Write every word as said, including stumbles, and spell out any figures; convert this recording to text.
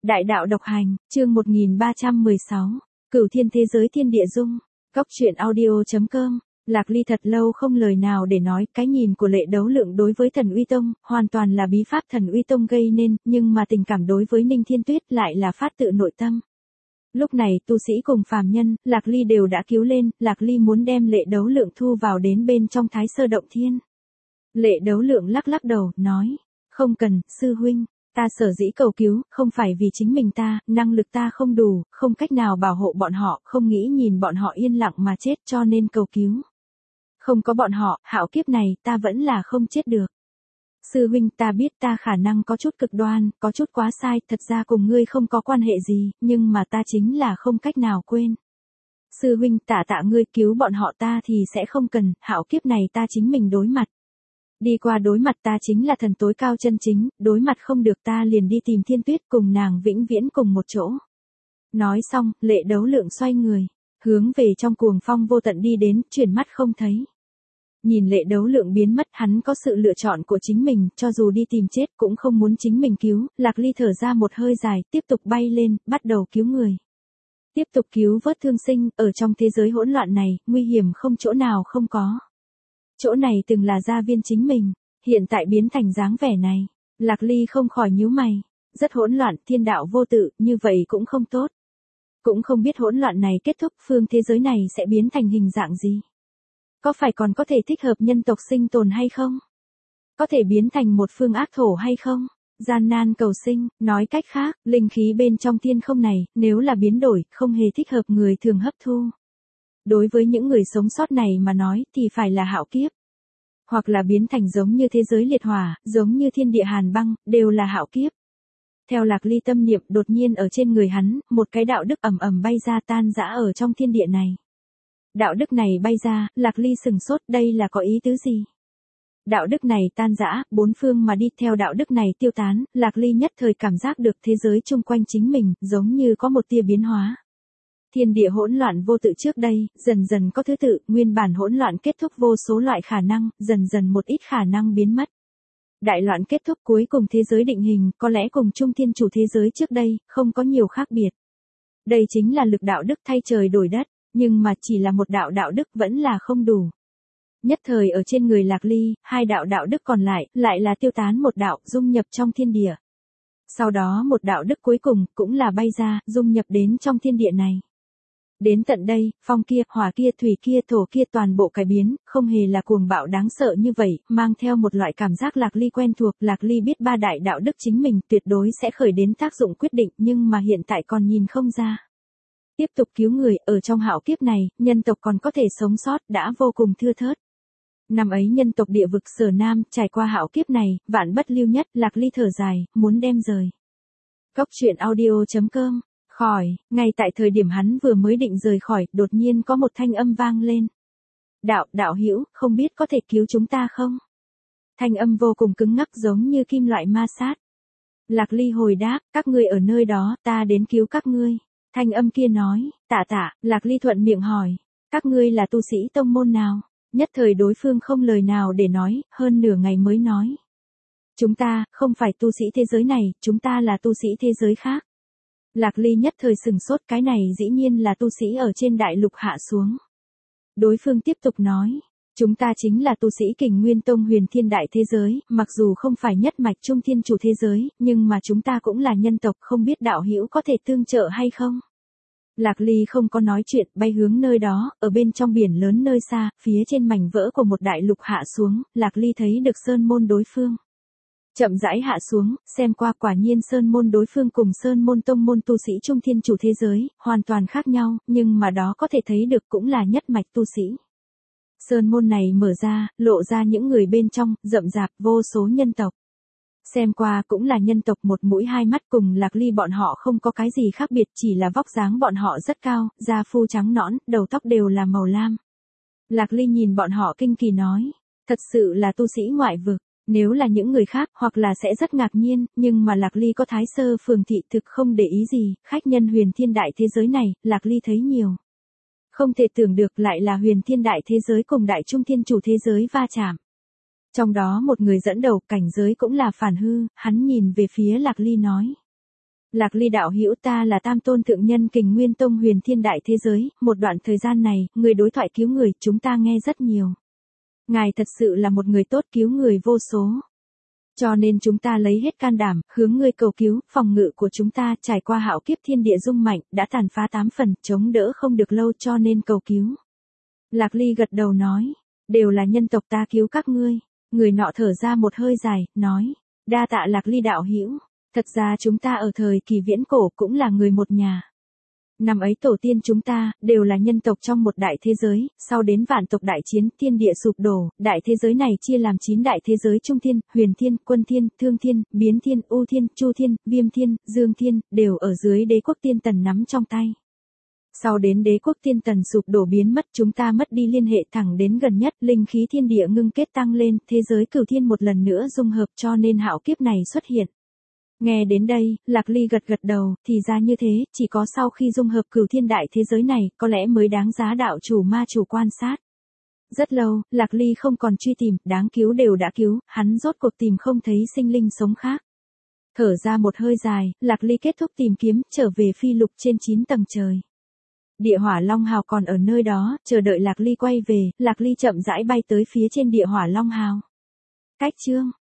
Đại đạo độc hành, chương một nghìn ba trăm mười sáu, Cửu thiên thế giới thiên địa dung, Cốc truyện audio chấm com. Lạc Ly thật lâu không lời nào để nói, cái nhìn của Lệ Đấu Lượng đối với Thần Uy Tông, hoàn toàn là bí pháp Thần Uy Tông gây nên, nhưng mà tình cảm đối với Ninh Thiên Tuyết lại là phát tự nội tâm. Lúc này tu sĩ cùng phàm nhân, Lạc Ly đều đã cứu lên, Lạc Ly muốn đem Lệ Đấu Lượng thu vào đến bên trong Thái Sơ Động Thiên. Lệ Đấu Lượng lắc lắc đầu, nói, không cần, sư huynh. Ta sở dĩ cầu cứu, không phải vì chính mình ta, năng lực ta không đủ, không cách nào bảo hộ bọn họ, không nghĩ nhìn bọn họ yên lặng mà chết cho nên cầu cứu. Không có bọn họ, hạo kiếp này, ta vẫn là không chết được. Sư huynh, ta biết ta khả năng có chút cực đoan, có chút quá sai, thật ra cùng ngươi không có quan hệ gì, nhưng mà ta chính là không cách nào quên. Sư huynh, tạ tạ ngươi cứu bọn họ ta thì sẽ không cần, hạo kiếp này ta chính mình đối mặt. Đi qua đối mặt ta chính là thần tối cao chân chính, đối mặt không được ta liền đi tìm Thiên Tuyết cùng nàng vĩnh viễn cùng một chỗ. Nói xong, Lệ Đấu Lượng xoay người, hướng về trong cuồng phong vô tận đi đến, chuyển mắt không thấy. Nhìn Lệ Đấu Lượng biến mất, hắn có sự lựa chọn của chính mình, cho dù đi tìm chết cũng không muốn chính mình cứu, Lạc Ly thở ra một hơi dài, tiếp tục bay lên, bắt đầu cứu người. Tiếp tục cứu vớt thương sinh, ở trong thế giới hỗn loạn này, nguy hiểm không chỗ nào không có. Chỗ này từng là gia viên chính mình, hiện tại biến thành dáng vẻ này. Lạc Ly không khỏi nhíu mày, rất hỗn loạn, thiên đạo vô tự, như vậy cũng không tốt. Cũng không biết hỗn loạn này kết thúc, phương thế giới này sẽ biến thành hình dạng gì. Có phải còn có thể thích hợp nhân tộc sinh tồn hay không? Có thể biến thành một phương ác thổ hay không? Gian nan cầu sinh, nói cách khác, linh khí bên trong thiên không này, nếu là biến đổi, không hề thích hợp người thường hấp thu. Đối với những người sống sót này mà nói thì phải là hạo kiếp. Hoặc là biến thành giống như thế giới liệt hỏa, giống như thiên địa hàn băng, đều là hạo kiếp. Theo Lạc Ly tâm niệm đột nhiên ở trên người hắn, một cái đạo đức ầm ầm bay ra tan rã ở trong thiên địa này. Đạo đức này bay ra, Lạc Ly sừng sốt, đây là có ý tứ gì? Đạo đức này tan rã, bốn phương mà đi theo đạo đức này tiêu tán, Lạc Ly nhất thời cảm giác được thế giới chung quanh chính mình, giống như có một tia biến hóa. Thiên địa hỗn loạn vô tự trước đây, dần dần có thứ tự, nguyên bản hỗn loạn kết thúc vô số loại khả năng, dần dần một ít khả năng biến mất. Đại loạn kết thúc cuối cùng thế giới định hình, có lẽ cùng Trung Thiên Chủ thế giới trước đây, không có nhiều khác biệt. Đây chính là lực đạo đức thay trời đổi đất, nhưng mà chỉ là một đạo đạo đức vẫn là không đủ. Nhất thời ở trên người Lạc Ly, hai đạo đạo đức còn lại, lại là tiêu tán một đạo, dung nhập trong thiên địa. Sau đó một đạo đức cuối cùng, cũng là bay ra, dung nhập đến trong thiên địa này. Đến tận đây, phong kia, hỏa kia, thủy kia, thổ kia toàn bộ cải biến, không hề là cuồng bạo đáng sợ như vậy, mang theo một loại cảm giác Lạc Ly quen thuộc, Lạc Ly biết ba đại đạo đức chính mình tuyệt đối sẽ khởi đến tác dụng quyết định, nhưng mà hiện tại còn nhìn không ra. Tiếp tục cứu người, ở trong hạo kiếp này, nhân tộc còn có thể sống sót, đã vô cùng thưa thớt. Năm ấy nhân tộc địa vực Sở Nam, trải qua hạo kiếp này, vạn bất lưu nhất, Lạc Ly thở dài, muốn đem rời. Cốc truyện audio chấm com. Khỏi, ngay tại thời điểm hắn vừa mới định rời khỏi, đột nhiên có một thanh âm vang lên. Đạo, đạo hữu, không biết có thể cứu chúng ta không? Thanh âm vô cùng cứng ngắc giống như kim loại ma sát. Lạc Ly hồi đáp, các ngươi ở nơi đó, ta đến cứu các ngươi. Thanh âm kia nói, tạ tạ, Lạc Ly thuận miệng hỏi, các ngươi là tu sĩ tông môn nào? Nhất thời đối phương không lời nào để nói, hơn nửa ngày mới nói. Chúng ta, không phải tu sĩ thế giới này, chúng ta là tu sĩ thế giới khác. Lạc Ly nhất thời sừng sốt, cái này dĩ nhiên là tu sĩ ở trên đại lục hạ xuống. Đối phương tiếp tục nói, chúng ta chính là tu sĩ Kình Nguyên Tông Huyền Thiên Đại thế giới, mặc dù không phải nhất mạch Trung Thiên Chủ thế giới, nhưng mà chúng ta cũng là nhân tộc, không biết đạo hữu có thể tương trợ hay không? Lạc Ly không có nói chuyện, bay hướng nơi đó, ở bên trong biển lớn nơi xa, phía trên mảnh vỡ của một đại lục hạ xuống, Lạc Ly thấy được sơn môn đối phương. Chậm rãi hạ xuống, xem qua quả nhiên sơn môn đối phương cùng sơn môn tông môn tu sĩ Trung Thiên Chủ thế giới, hoàn toàn khác nhau, nhưng mà đó có thể thấy được cũng là nhất mạch tu sĩ. Sơn môn này mở ra, lộ ra những người bên trong, rậm rạp vô số nhân tộc. Xem qua cũng là nhân tộc một mũi hai mắt cùng Lạc Ly bọn họ không có cái gì khác biệt, chỉ là vóc dáng bọn họ rất cao, da phu trắng nõn, đầu tóc đều là màu lam. Lạc Ly nhìn bọn họ kinh kỳ nói, thật sự là tu sĩ ngoại vực. Nếu là những người khác hoặc là sẽ rất ngạc nhiên, nhưng mà Lạc Ly có Thái Sơ Phường thị thực không để ý gì, khách nhân Huyền Thiên Đại thế giới này, Lạc Ly thấy nhiều. Không thể tưởng được lại là Huyền Thiên Đại thế giới cùng Đại Trung Thiên Chủ thế giới va chạm. Trong đó một người dẫn đầu cảnh giới cũng là phản hư, hắn nhìn về phía Lạc Ly nói. Lạc Ly đạo hữu, ta là Tam Tôn Thượng Nhân Kình Nguyên Tông Huyền Thiên Đại Thế Giới, một đoạn thời gian này, người đối thoại cứu người, chúng ta nghe rất nhiều. Ngài thật sự là một người tốt, cứu người vô số. Cho nên chúng ta lấy hết can đảm, hướng ngươi cầu cứu, phòng ngự của chúng ta trải qua hạo kiếp thiên địa rung mạnh, đã tàn phá tám phần, chống đỡ không được lâu cho nên cầu cứu. Lạc Ly gật đầu nói, đều là nhân tộc ta cứu các ngươi. Người nọ thở ra một hơi dài, nói, đa tạ Lạc Ly đạo hữu. Thật ra chúng ta ở thời kỳ viễn cổ cũng là người một nhà. Năm ấy tổ tiên chúng ta, đều là nhân tộc trong một đại thế giới, sau đến vạn tộc đại chiến, thiên địa sụp đổ, đại thế giới này chia làm chín đại thế giới: Trung Thiên, Huyền Thiên, Quân Thiên, Thương Thiên, Biến Thiên, U Thiên, Chu Thiên, Viêm Thiên, Dương Thiên, đều ở dưới đế quốc Tiên Tần nắm trong tay. Sau đến đế quốc Tiên Tần sụp đổ biến mất, chúng ta mất đi liên hệ thẳng đến gần nhất, linh khí thiên địa ngưng kết tăng lên, thế giới Cửu Thiên một lần nữa dung hợp cho nên hạo kiếp này xuất hiện. Nghe đến đây, Lạc Ly gật gật đầu, thì ra như thế, chỉ có sau khi dung hợp Cửu Thiên đại thế giới này, có lẽ mới đáng giá đạo chủ ma chủ quan sát. Rất lâu, Lạc Ly không còn truy tìm, đáng cứu đều đã cứu, hắn rốt cuộc tìm không thấy sinh linh sống khác. Thở ra một hơi dài, Lạc Ly kết thúc tìm kiếm, trở về phi lục trên chín tầng trời. Địa Hỏa Long Hào còn ở nơi đó, chờ đợi Lạc Ly quay về, Lạc Ly chậm rãi bay tới phía trên Địa Hỏa Long Hào. Cách chương